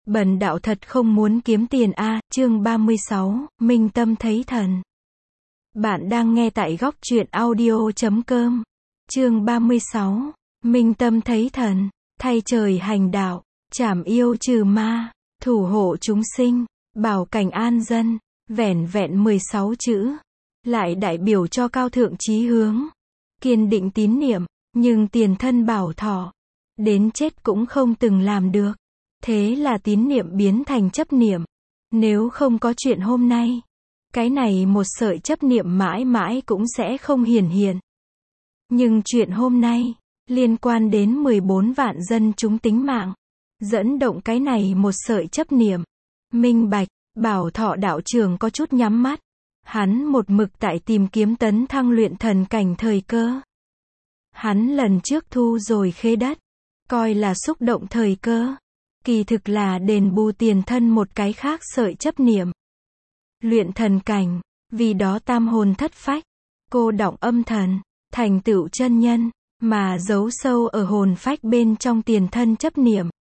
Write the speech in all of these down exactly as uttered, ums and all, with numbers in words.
Bần đạo thật không muốn kiếm tiền a, chương ba mươi sáu, minh tâm thấy thần. Bạn đang nghe tại góc truyện audio chấm com. Chương ba mươi sáu, minh tâm thấy thần, thay trời hành đạo, trảm yêu trừ ma, thủ hộ chúng sinh, bảo cảnh an dân, vẻn vẹn mười sáu chữ, lại đại biểu cho cao thượng chí hướng, kiên định tín niệm, nhưng tiền thân bảo thọ, đến chết cũng không từng làm được. Thế là tín niệm biến thành chấp niệm. Nếu không có chuyện hôm nay, cái này một sợi chấp niệm mãi mãi cũng sẽ không hiển hiện. Nhưng chuyện hôm nay, liên quan đến mười bốn vạn dân chúng tính mạng, dẫn động cái này một sợi chấp niệm. Minh bạch, bảo thọ đạo trưởng có chút nhắm mắt. Hắn một mực tại tìm kiếm tấn thăng luyện thần cảnh thời cơ. Hắn lần trước thu rồi khế đất, coi là xúc động thời cơ. Kỳ thực là đền bù tiền thân một cái khác sợi chấp niệm. Luyện thần cảnh, vì đó tam hồn thất phách, cô đọng âm thần, thành tựu chân nhân, mà giấu sâu ở hồn phách bên trong tiền thân chấp niệm.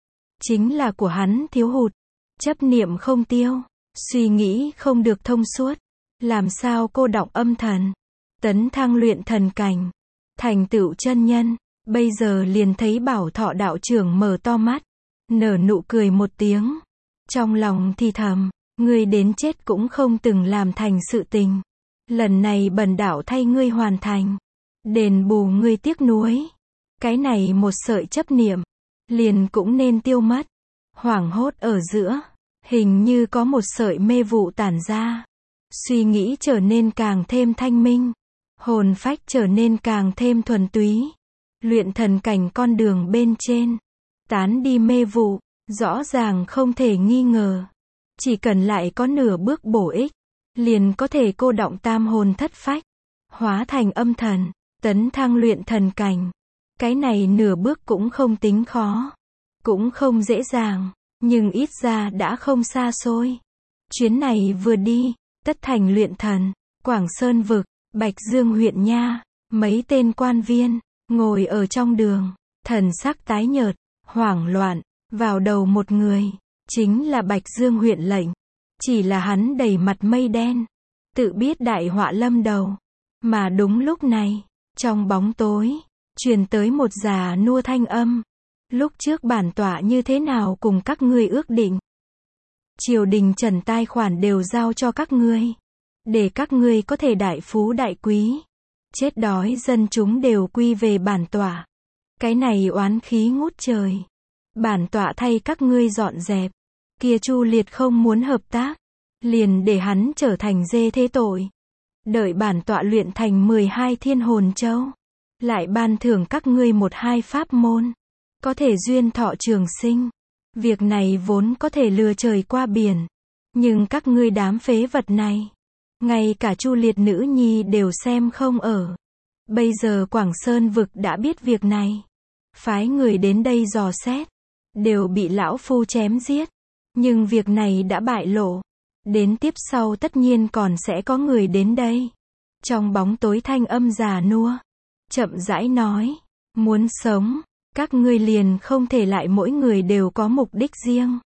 Chính là của hắn thiếu hụt, chấp niệm không tiêu, suy nghĩ không được thông suốt, làm sao cô đọng âm thần, tấn thăng luyện thần cảnh, thành tựu chân nhân, bây giờ liền thấy bảo thọ đạo trưởng mở to mắt. Nở nụ cười một tiếng. Trong lòng thì thầm, ngươi đến chết cũng không từng làm thành sự tình. Lần này bần đạo thay ngươi hoàn thành. Đền bù ngươi tiếc nuối. Cái này một sợi chấp niệm, liền cũng nên tiêu mất. Hoảng hốt ở giữa, hình như có một sợi mê vụ tản ra. Suy nghĩ trở nên càng thêm thanh minh. Hồn phách trở nên càng thêm thuần túy. Luyện thần cảnh con đường bên trên. Tán đi mê vụ, rõ ràng không thể nghi ngờ. Chỉ cần lại có nửa bước bổ ích, liền có thể cô đọng tam hồn thất phách, hóa thành âm thần, tấn thăng luyện thần cảnh. Cái này nửa bước cũng không tính khó, cũng không dễ dàng, nhưng ít ra đã không xa xôi. Chuyến này vừa đi, tất thành luyện thần, Quảng Sơn vực, Bạch Dương huyện nha, mấy tên quan viên, ngồi ở trong đường, thần sắc tái nhợt. Hoảng loạn, vào đầu một người, chính là Bạch Dương huyện lệnh. Chỉ là hắn đầy mặt mây đen, tự biết đại họa lâm đầu. Mà đúng lúc này, trong bóng tối, truyền tới một già nua thanh âm. Lúc trước bản tọa như thế nào cùng các ngươi ước định. Triều đình trần tài khoản đều giao cho các ngươi. Để các ngươi có thể đại phú đại quý. Chết đói dân chúng đều quy về bản tọa. Cái này oán khí ngút trời. Bản tọa thay các ngươi dọn dẹp. Kia Chu Liệt không muốn hợp tác. Liền để hắn trở thành dê thế tội. Đợi bản tọa luyện thành mười hai thiên hồn châu. Lại ban thưởng các ngươi một hai pháp môn. Có thể duyên thọ trường sinh. Việc này vốn có thể lừa trời qua biển. Nhưng các ngươi đám phế vật này. Ngay cả Chu Liệt nữ nhi đều xem không ở. Bây giờ Quảng Sơn vực đã biết việc này. Phái người đến đây dò xét. Đều bị lão phu chém giết. Nhưng việc này đã bại lộ. Đến tiếp sau tất nhiên còn sẽ có người đến đây. Trong bóng tối thanh âm già nua. Chậm rãi nói. Muốn sống. Các ngươi liền không thể lại mỗi người đều có mục đích riêng.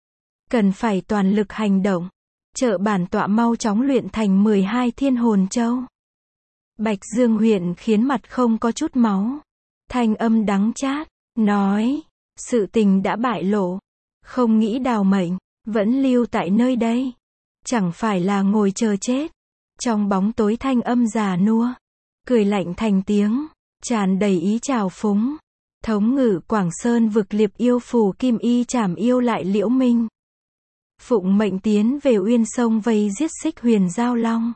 Cần phải toàn lực hành động. Trợ bản tọa mau chóng luyện thành mười hai thiên hồn châu. Bạch Dương huyện khiến mặt không có chút máu. Thanh âm đắng chát, nói, sự tình đã bại lộ, không nghĩ đào mệnh, vẫn lưu tại nơi đây. Chẳng phải là ngồi chờ chết. Trong bóng tối thanh âm già nua, cười lạnh thành tiếng, tràn đầy ý trào phúng. Thống ngự Quảng Sơn vực liệp yêu phù kim y trảm yêu lại Liễu Minh. Phụng mệnh tiến về Uyên Sông vây giết Xích Huyền Giao Long.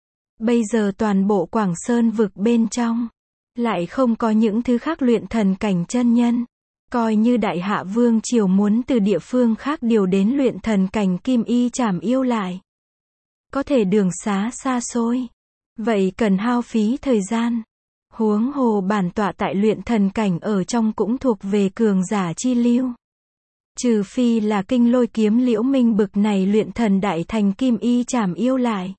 Bây giờ toàn bộ Quảng Sơn vực bên trong. Lại không có những thứ khác luyện thần cảnh chân nhân. Coi như Đại Hạ Vương Triều muốn từ địa phương khác điều đến luyện thần cảnh kim y trảm yêu lại. Có thể đường xá xa xôi. Vậy cần hao phí thời gian. Huống hồ bản tọa tại luyện thần cảnh ở trong cũng thuộc về cường giả chi lưu. Trừ phi là kinh lôi kiếm Liễu Minh bực này luyện thần đại thành kim y trảm yêu lại.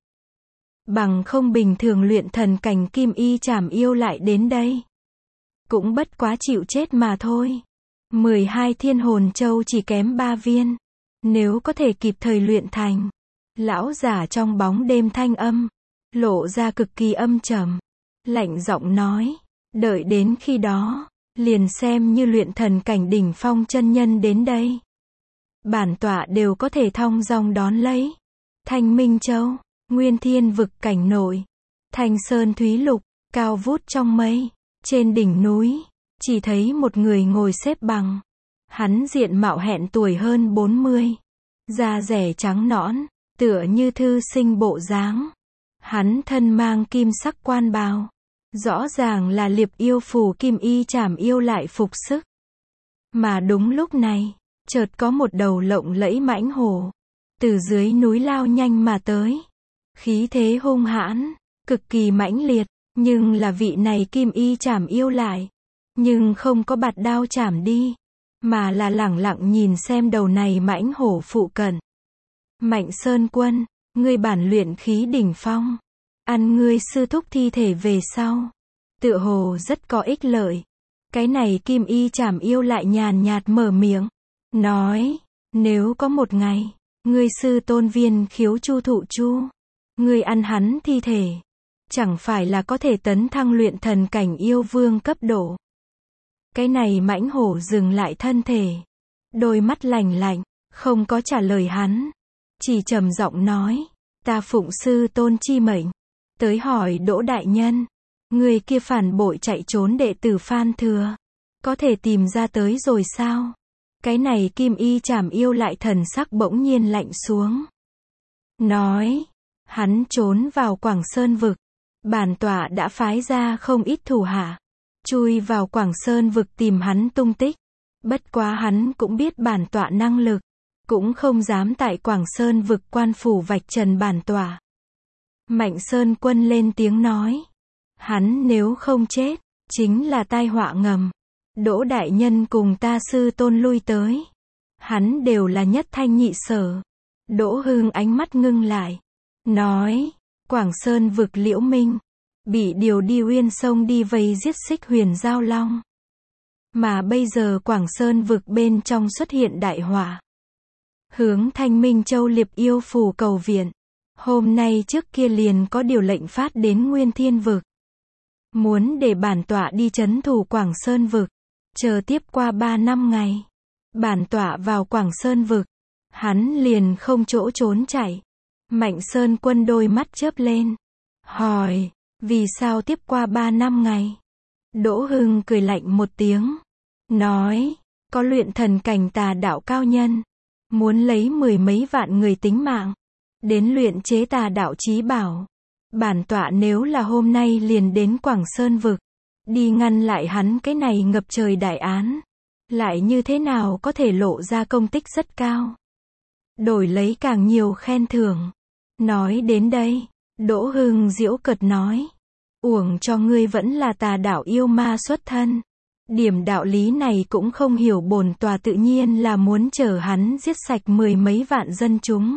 Bằng không bình thường luyện thần cảnh kim y trảm yêu lại đến đây. Cũng bất quá chịu chết mà thôi. mười hai thiên hồn châu chỉ kém ba viên. Nếu có thể kịp thời luyện thành. Lão giả trong bóng đêm thanh âm, lộ ra cực kỳ âm trầm. Lạnh giọng nói, đợi đến khi đó, liền xem như luyện thần cảnh đỉnh phong chân nhân đến đây. Bản tọa đều có thể thong dong đón lấy. Thanh Minh Châu, Nguyên Thiên vực cảnh nội. Thanh Sơn Thúy Lục, cao vút trong mây. Trên đỉnh núi, chỉ thấy một người ngồi xếp bằng. Hắn diện mạo hẹn tuổi hơn bốn mươi. Da rẻ trắng nõn, tựa như thư sinh bộ dáng. Hắn thân mang kim sắc quan bào. Rõ ràng là liệp yêu phù kim y trảm yêu lại phục sức. Mà đúng lúc này, chợt có một đầu lộng lẫy mãnh hổ. Từ dưới núi lao nhanh mà tới. Khí thế hung hãn, cực kỳ mãnh liệt. Nhưng là vị này kim y trảm yêu lại. Nhưng không có bạt đao chảm đi. Mà là lẳng lặng nhìn xem đầu này mãnh hổ phụ cận. Mạnh Sơn Quân, ngươi bản luyện khí đỉnh phong. Ăn ngươi sư thúc thi thể về sau. Tựa hồ rất có ích lợi. Cái này kim y trảm yêu lại nhàn nhạt mở miệng. Nói, nếu có một ngày, ngươi sư tôn viên khiếu chu thụ chu. Ngươi ăn hắn thi thể. Chẳng phải là có thể tấn thăng luyện thần cảnh yêu vương cấp độ. Cái này mãnh hổ dừng lại thân thể. Đôi mắt lạnh lạnh, không có trả lời hắn. Chỉ trầm giọng nói, ta phụng sư tôn chi mệnh. Tới hỏi Đỗ đại nhân. Người kia phản bội chạy trốn đệ tử Phan Thừa. Có thể tìm ra tới rồi sao? Cái này kim y trảm yêu lại thần sắc bỗng nhiên lạnh xuống. Nói, hắn trốn vào Quảng Sơn vực. Bản tọa đã phái ra không ít thủ hạ. Chui vào Quảng Sơn vực tìm hắn tung tích. Bất quá hắn cũng biết bản tọa năng lực. Cũng không dám tại Quảng Sơn vực quan phủ vạch trần bản tọa. Mạnh Sơn Quân lên tiếng nói. Hắn nếu không chết, chính là tai họa ngầm. Đỗ đại nhân cùng ta sư tôn lui tới. Hắn đều là nhất thanh nhị sở. Đỗ Hưng ánh mắt ngưng lại. Nói, Quảng Sơn vực Liễu Minh. Bị điều đi Uyên Sông đi vây giết Xích Huyền Giao Long. Mà bây giờ Quảng Sơn vực bên trong xuất hiện đại họa. Hướng Thanh Minh Châu liệp yêu phù cầu viện. Hôm nay trước kia liền có điều lệnh phát đến Nguyên Thiên vực. Muốn để bản tọa đi trấn thủ Quảng Sơn vực. Chờ tiếp qua ba năm ngày. Bản tọa vào Quảng Sơn vực. Hắn liền không chỗ trốn chạy. Mạnh Sơn Quân đôi mắt chớp lên. Hỏi, vì sao tiếp qua ba năm ngày? Đỗ Hưng cười lạnh một tiếng. Nói, có luyện thần cảnh tà đạo cao nhân. Muốn lấy mười mấy vạn người tính mạng. Đến luyện chế tà đạo chí bảo. Bản tọa nếu là hôm nay liền đến Quảng Sơn vực. Đi ngăn lại hắn cái này ngập trời đại án. Lại như thế nào có thể lộ ra công tích rất cao. Đổi lấy càng nhiều khen thưởng. Nói đến đây, Đỗ Hưng giễu cợt nói. Uổng cho ngươi vẫn là tà đạo yêu ma xuất thân. Điểm đạo lý này cũng không hiểu, bổn tòa tự nhiên là muốn chờ hắn giết sạch mười mấy vạn dân chúng.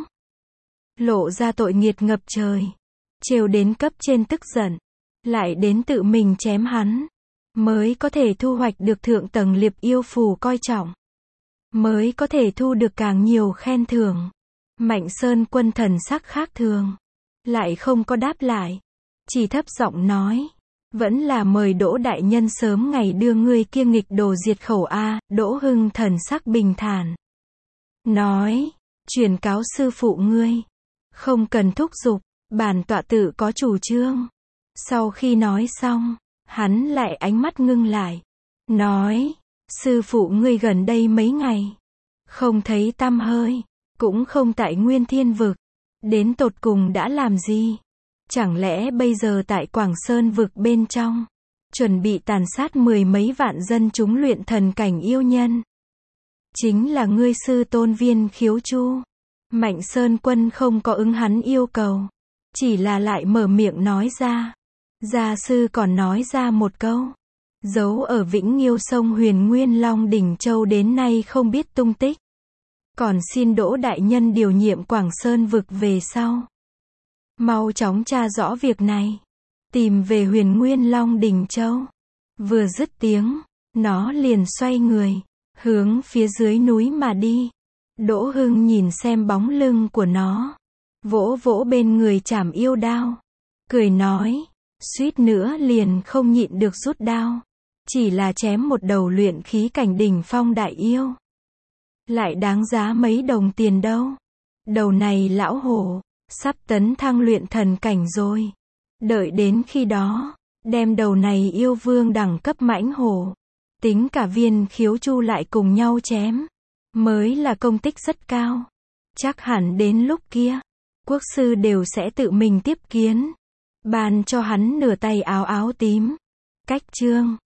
Lộ ra tội nghiệt ngập trời. Trêu đến cấp trên tức giận. Lại đến tự mình chém hắn. Mới có thể thu hoạch được thượng tầng liệp yêu phù coi trọng. Mới có thể thu được càng nhiều khen thưởng. Mạnh Sơn Quân thần sắc khác thường. Lại không có đáp lại. Chỉ thấp giọng nói. Vẫn là mời Đỗ đại nhân sớm ngày đưa ngươi kia nghịch đồ diệt khẩu a. Đỗ Hưng thần sắc bình thản. Nói. Truyền cáo sư phụ ngươi. Không cần thúc giục. Bản tọa tự có chủ trương. Sau khi nói xong, hắn lại ánh mắt ngưng lại. Nói. Sư phụ ngươi gần đây mấy ngày. Không thấy tăm hơi. Cũng không tại Nguyên Thiên vực. Đến tột cùng đã làm gì? Chẳng lẽ bây giờ tại Quảng Sơn vực bên trong. Chuẩn bị tàn sát mười mấy vạn dân chúng luyện thần cảnh yêu nhân. Chính là ngươi sư tôn viên khiếu chu. Mạnh Sơn Quân không có ứng hắn yêu cầu. Chỉ là lại mở miệng nói ra. Gia sư còn nói ra một câu. Giấu ở Vĩnh Nghiêu sông Huyền Nguyên Long Đỉnh Châu đến nay không biết tung tích. Còn xin Đỗ đại nhân điều nhiệm Quảng Sơn vực về sau. Mau chóng tra rõ việc này. Tìm về Huyền Nguyên Long Đỉnh Châu. Vừa dứt tiếng, nó liền xoay người. hướng phía dưới núi mà đi. Đỗ Hưng nhìn xem bóng lưng của nó, vỗ vỗ bên người Trảm Yêu Đao, cười nói, suýt nữa liền không nhịn được rút đao. Chỉ là chém một đầu luyện khí cảnh đỉnh phong đại yêu, lại đáng giá mấy đồng tiền đâu. Đầu này lão hổ, sắp tấn thăng luyện thần cảnh rồi. Đợi đến khi đó, đem đầu này yêu vương đẳng cấp mãnh hổ, tính cả Viên Khiếu Chu lại cùng nhau chém, mới là công tích rất cao. Chắc hẳn đến lúc kia, quốc sư đều sẽ tự mình tiếp kiến, ban cho hắn nửa tay áo áo tím. Cách chương